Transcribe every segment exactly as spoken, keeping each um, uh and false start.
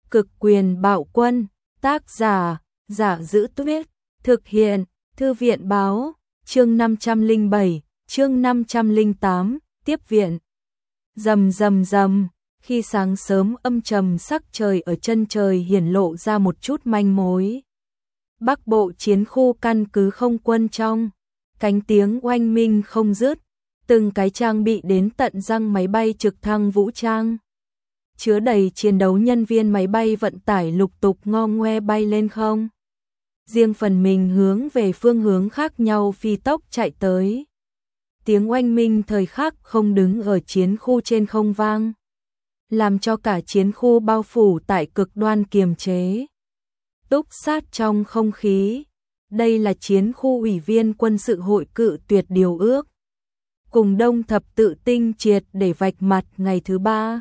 Cực quyền bạo quân, tác giả, Giả Giữ Tuyết, thực hiện, Thư viện báo, chương năm trăm lẻ bảy, chương năm trăm lẻ tám, tiếp viện. Rầm rầm rầm, khi sáng sớm âm trầm sắc trời ở chân trời hiển lộ ra một chút manh mối. Bắc bộ chiến khu căn cứ không quân trong, cánh tiếng oanh minh không dứt, từng cái trang bị đến tận răng máy bay trực thăng vũ trang. Chứa đầy chiến đấu nhân viên máy bay vận tải lục tục ngo ngoe bay lên không. Riêng phần mình hướng về phương hướng khác nhau phi tốc chạy tới. Tiếng oanh minh thời khắc không đứng ở chiến khu trên không vang, làm cho cả chiến khu bao phủ tại cực đoan kiềm chế. Túc sát trong không khí, đây là chiến khu ủy viên quân sự hội cự tuyệt điều ước. Cùng Đông Thập Tự Tinh triệt để vạch mặt ngày thứ ba.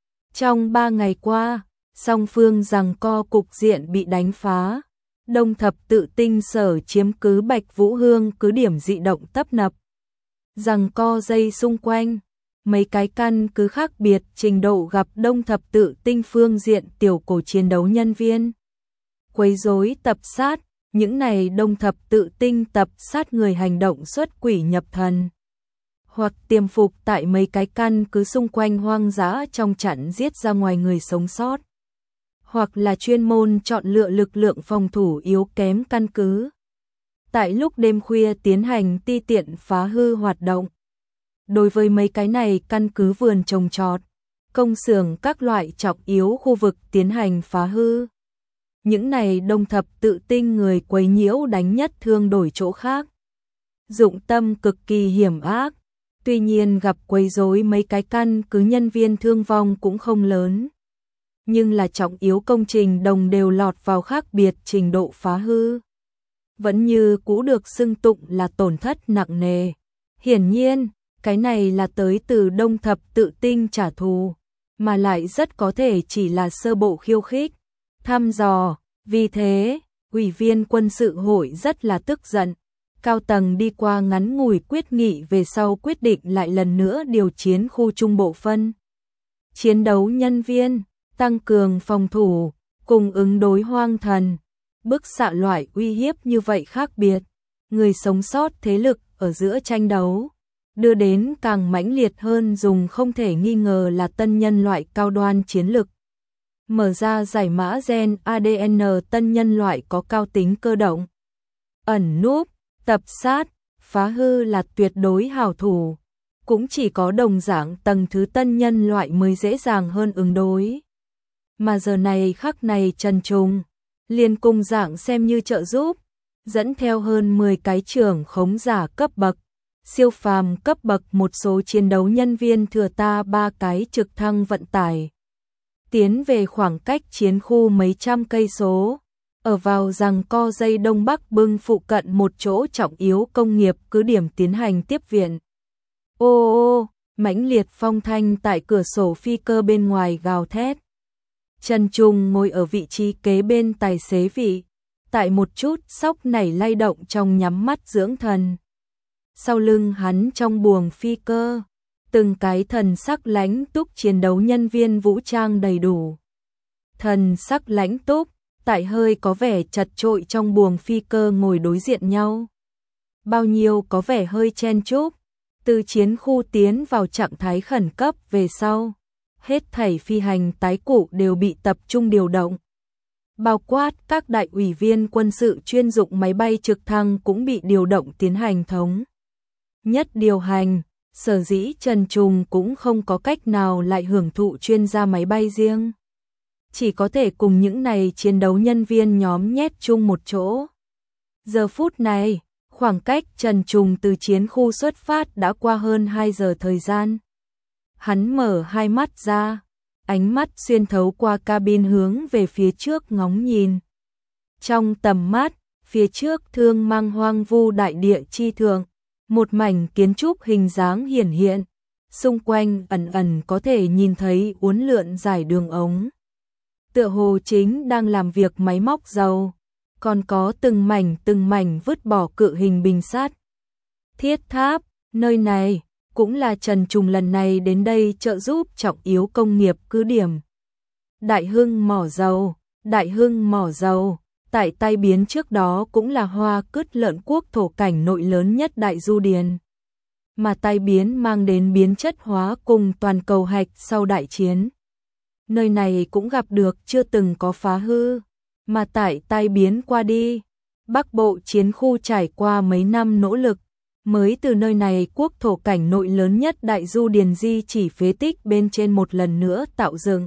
Trong ba ngày qua, song phương giằng co cục diện bị đánh phá. Đông Thập Tự Tinh sở chiếm cứ Bạch Vũ Hương cứ điểm dị động tấp nập. Giằng co dây xung quanh, mấy cái căn cứ khác biệt trình độ gặp Đông Thập Tự Tinh phương diện tiểu cổ chiến đấu nhân viên. Quấy rối tập sát, những này Đông Thập Tự Tinh tập sát người hành động xuất quỷ nhập thần. Hoặc tiềm phục tại mấy cái căn cứ xung quanh hoang dã trong chặn giết ra ngoài người sống sót. Hoặc là chuyên môn chọn lựa lực lượng phòng thủ yếu kém căn cứ. Tại lúc đêm khuya tiến hành ti tiện phá hư hoạt động. Đối với mấy cái này căn cứ vườn trồng trọt, công xưởng các loại trọng yếu khu vực tiến hành phá hư. Những này Đông Thập Tự Tinh người quấy nhiễu đánh nhất thương đổi chỗ khác. Dụng tâm cực kỳ hiểm ác. Tuy nhiên gặp quấy rối mấy cái căn cứ nhân viên thương vong cũng không lớn. Nhưng là trọng yếu công trình đồng đều lọt vào khác biệt trình độ phá hư. Vẫn như cũ được xưng tụng là tổn thất nặng nề. Hiển nhiên, cái này là tới từ Đông Thập Tự Tinh trả thù, mà lại rất có thể chỉ là sơ bộ khiêu khích, thăm dò. Vì thế, ủy viên quân sự hội rất là tức giận. Cao tầng đi qua ngắn ngủi quyết nghị về sau quyết định lại lần nữa điều chiến khu trung bộ phân. Chiến đấu nhân viên, tăng cường phòng thủ, cùng ứng đối hoang thần, bức xạ loại uy hiếp như vậy khác biệt. Người sống sót thế lực ở giữa tranh đấu, đưa đến càng mãnh liệt hơn dùng không thể nghi ngờ là tân nhân loại cao đoan chiến lực. Mở ra giải mã gen a đê en tân nhân loại có cao tính cơ động. Ẩn núp, tập sát, phá hư là tuyệt đối hảo thủ. Cũng chỉ có đồng dạng tầng thứ tân nhân loại mới dễ dàng hơn ứng đối. Mà giờ này khắc này Trần Trùng, liền cùng dạng xem như trợ giúp, dẫn theo hơn mười cái trưởng khống giả cấp bậc, siêu phàm cấp bậc một số chiến đấu nhân viên thừa ta ba cái trực thăng vận tải. Tiến về khoảng cách chiến khu mấy trăm cây số, ở vào giằng co dây Đông Bắc bưng phụ cận một chỗ trọng yếu công nghiệp cứ điểm tiến hành tiếp viện. Ô ô, mãnh liệt phong thanh tại cửa sổ phi cơ bên ngoài gào thét. Trần Trung ngồi ở vị trí kế bên tài xế vị, tại một chút sóc nảy lay động trong nhắm mắt dưỡng thần. Sau lưng hắn trong buồng phi cơ, từng cái thần sắc lãnh túc chiến đấu nhân viên vũ trang đầy đủ. Thần sắc lãnh túc, tại hơi có vẻ chật chội trong buồng phi cơ ngồi đối diện nhau. Bao nhiêu có vẻ hơi chen chúc, từ chiến khu tiến vào trạng thái khẩn cấp về sau. Hết thảy phi hành tái cụ đều bị tập trung điều động. Bao quát các đại ủy viên quân sự chuyên dụng máy bay trực thăng cũng bị điều động tiến hành thống nhất điều hành. Sở dĩ Trần Trùng cũng không có cách nào lại hưởng thụ chuyên gia máy bay riêng. Chỉ có thể cùng những này chiến đấu nhân viên nhóm nhét chung một chỗ. Giờ phút này, khoảng cách Trần Trùng từ chiến khu xuất phát đã qua hơn hai giờ thời gian. Hắn mở hai mắt ra, ánh mắt xuyên thấu qua cabin hướng về phía trước ngóng nhìn. Trong tầm mắt, phía trước thương mang hoang vu đại địa chi thượng, một mảnh kiến trúc hình dáng hiển hiện, xung quanh ẩn ẩn có thể nhìn thấy uốn lượn dài đường ống. Tựa hồ chính đang làm việc máy móc dầu, còn có từng mảnh từng mảnh vứt bỏ cự hình bình sắt. Thiết tháp, nơi này cũng là Trần Trùng lần này đến đây trợ giúp trọng yếu công nghiệp cứ điểm. Đại Hưng mỏ dầu, Đại Hưng mỏ dầu, tại Tai Biến trước đó cũng là Hoa Cứt Lợn Quốc thổ cảnh nội lớn nhất Đại Du Điền. Mà Tai Biến mang đến biến chất hóa cùng toàn cầu hạch sau đại chiến. Nơi này cũng gặp được chưa từng có phá hư, mà tại Tai Biến qua đi, Bắc Bộ chiến khu trải qua mấy năm nỗ lực, mới từ nơi này quốc thổ cảnh nội lớn nhất Đại Du Điền di chỉ phế tích bên trên một lần nữa tạo dựng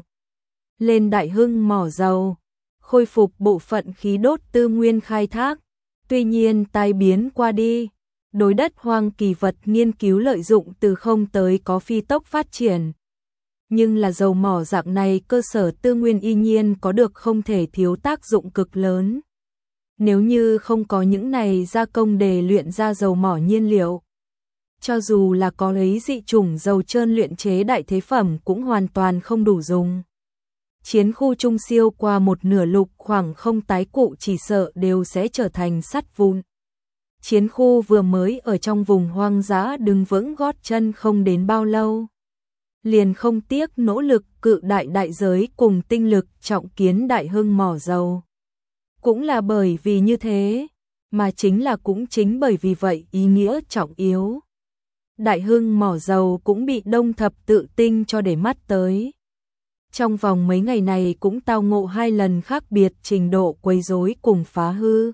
lên Đại Hưng mỏ dầu, khôi phục bộ phận khí đốt tư nguyên khai thác. Tuy nhiên Tai Biến qua đi, đối đất hoang kỳ vật nghiên cứu lợi dụng từ không tới có phi tốc phát triển. Nhưng là dầu mỏ dạng này cơ sở tư nguyên y nhiên có được không thể thiếu tác dụng cực lớn. Nếu như không có những này gia công để luyện ra dầu mỏ nhiên liệu, cho dù là có lấy dị chủng dầu trơn luyện chế đại thế phẩm cũng hoàn toàn không đủ dùng. Chiến khu Trung Siêu qua một nửa lục khoảng không tái cụ chỉ sợ đều sẽ trở thành sắt vụn. Chiến khu vừa mới ở trong vùng hoang dã đứng vững gót chân không đến bao lâu, liền không tiếc nỗ lực cự đại đại giới cùng tinh lực trọng kiến Đại Hưng mỏ dầu. Cũng là bởi vì như thế, mà chính là cũng chính bởi vì vậy ý nghĩa trọng yếu. Đại Hưng mỏ dầu cũng bị Đông Thập Tự Tinh cho để mắt tới. Trong vòng mấy ngày này cũng tao ngộ hai lần khác biệt trình độ quấy rối cùng phá hư.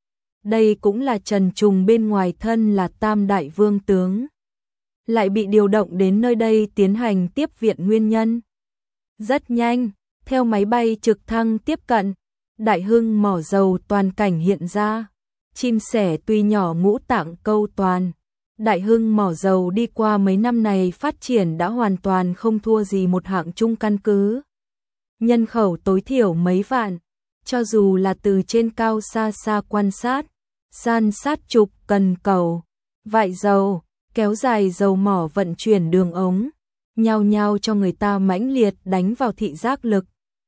Đây cũng là Trần Trùng bên ngoài thân là Tam Đại Vương tướng, lại bị điều động đến nơi đây tiến hành tiếp viện nguyên nhân. Rất nhanh, theo máy bay trực thăng tiếp cận, Đại Hưng mỏ dầu toàn cảnh hiện ra. Chim sẻ tuy nhỏ ngũ tạng câu toàn. Đại Hưng mỏ dầu đi qua mấy năm này phát triển đã hoàn toàn không thua gì một hạng trung căn cứ. Nhân khẩu tối thiểu mấy vạn, cho dù là từ trên cao xa xa quan sát, san sát trục cần cầu, vại dầu, kéo dài dầu mỏ vận chuyển đường ống, nhao nhao cho người ta mãnh liệt đánh vào thị giác lực.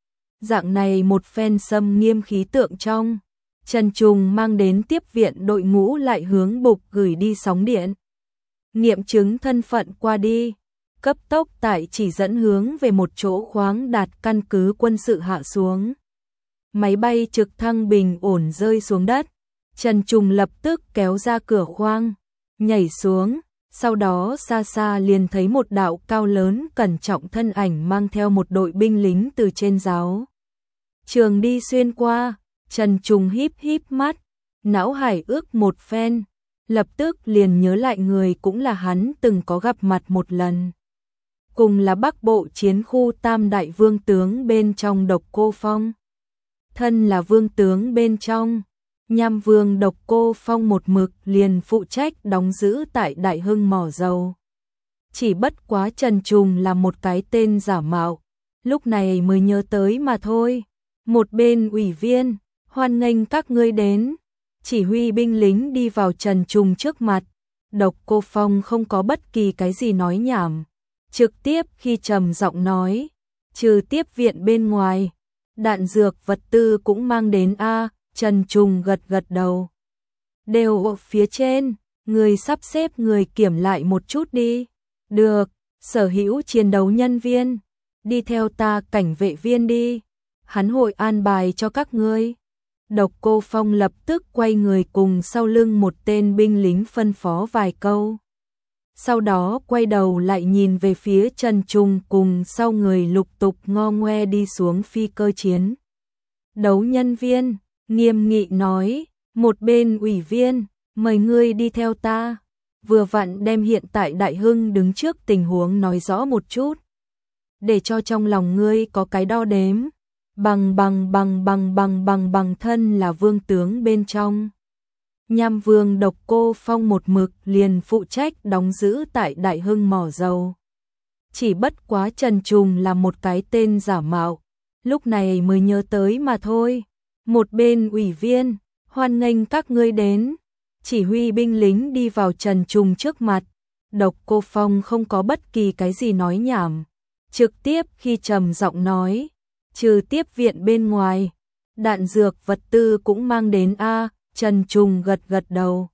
Dạng này một phen xâm nghiêm khí tượng trong, Trần Trùng mang đến tiếp viện đội ngũ lại hướng Bục gửi đi sóng điện. Nghiệm chứng thân phận qua đi, cấp tốc tại chỉ dẫn hướng về một chỗ khoáng đạt căn cứ quân sự hạ xuống. Máy bay trực thăng bình ổn rơi xuống đất, Trần Trùng lập tức kéo ra cửa khoang, nhảy xuống, sau đó xa xa liền thấy một đạo cao lớn cẩn trọng thân ảnh mang theo một đội binh lính từ trên giáo trường đi xuyên qua. Trần Trùng híp híp mắt, não hải ước một phen, lập tức liền nhớ lại người cũng là hắn từng có gặp mặt một lần. Cùng là Bắc Bộ chiến khu Tam Đại Vương tướng bên trong Độc Cô Phong. Thân là vương tướng bên trong, Nham Vương Độc Cô Phong một mực liền phụ trách đóng giữ tại Đại Hưng mỏ dầu. Chỉ bất quá Trần Trùng là một cái tên giả mạo, lúc này mới nhớ tới mà thôi. Một bên ủy viên, hoan nghênh các ngươi đến, chỉ huy binh lính đi vào Trần Trùng trước mặt. Độc Cô Phong không có bất kỳ cái gì nói nhảm, trực tiếp khi trầm giọng nói, trừ tiếp viện bên ngoài, đạn dược vật tư cũng mang đến a. Trần Trùng gật gật đầu. Đều ở phía trên, người sắp xếp người kiểm lại một chút đi. Được, sở hữu chiến đấu nhân viên, đi theo ta cảnh vệ viên đi. Hắn hội an bài cho các ngươi. Độc Cô Phong lập tức quay người cùng sau lưng một tên binh lính phân phó vài câu. Sau đó quay đầu lại nhìn về phía Trần Trùng cùng sau người lục tục ngo ngoe đi xuống phi cơ chiến đấu nhân viên, nghiêm nghị nói, một bên ủy viên, mời ngươi đi theo ta. Vừa vặn đem hiện tại Đại Hưng đứng trước tình huống nói rõ một chút, để cho trong lòng ngươi có cái đo đếm. Bằng bằng bằng bằng bằng bằng bằng thân là vương tướng bên trong. Nham Vương Độc Cô Phong một mực liền phụ trách đóng giữ tại Đại Hưng mỏ dầu. Chỉ bất quá Trần Trùng là một cái tên giả mạo, lúc này mới nhớ tới mà thôi. Một bên ủy viên, hoan nghênh các ngươi đến, chỉ huy binh lính đi vào Trần Trùng trước mặt. Độc Cô Phong không có bất kỳ cái gì nói nhảm, trực tiếp khi trầm giọng nói, trừ tiếp viện bên ngoài, đạn dược vật tư cũng mang đến a. Trần Trùng gật gật đầu.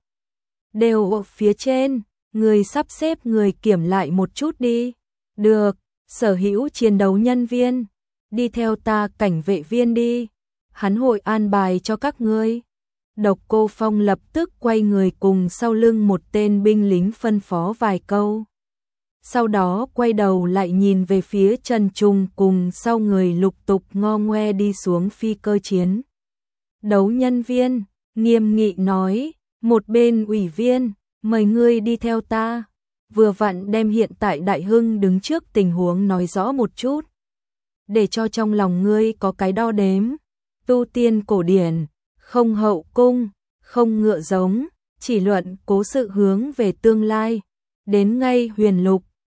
Đều ở phía trên, người sắp xếp người kiểm lại một chút đi. Được, sở hữu chiến đấu nhân viên, đi theo ta cảnh vệ viên đi, hắn hội an bài cho các ngươi. Độc Cô Phong lập tức quay người cùng sau lưng một tên binh lính phân phó vài câu. Sau đó quay đầu lại nhìn về phía Trần Trung cùng sau người lục tục ngo ngoe đi xuống phi cơ chiến. Đấu nhân viên, nghiêm nghị nói, một bên ủy viên, mời ngươi đi theo ta. Vừa vặn đem hiện tại Đại Hưng đứng trước tình huống nói rõ một chút. Để cho trong lòng ngươi có cái đo đếm. Tu tiên cổ điển, không hậu cung, không ngựa giống, chỉ luận cố sự hướng về tương lai. Đến ngay huyền lục,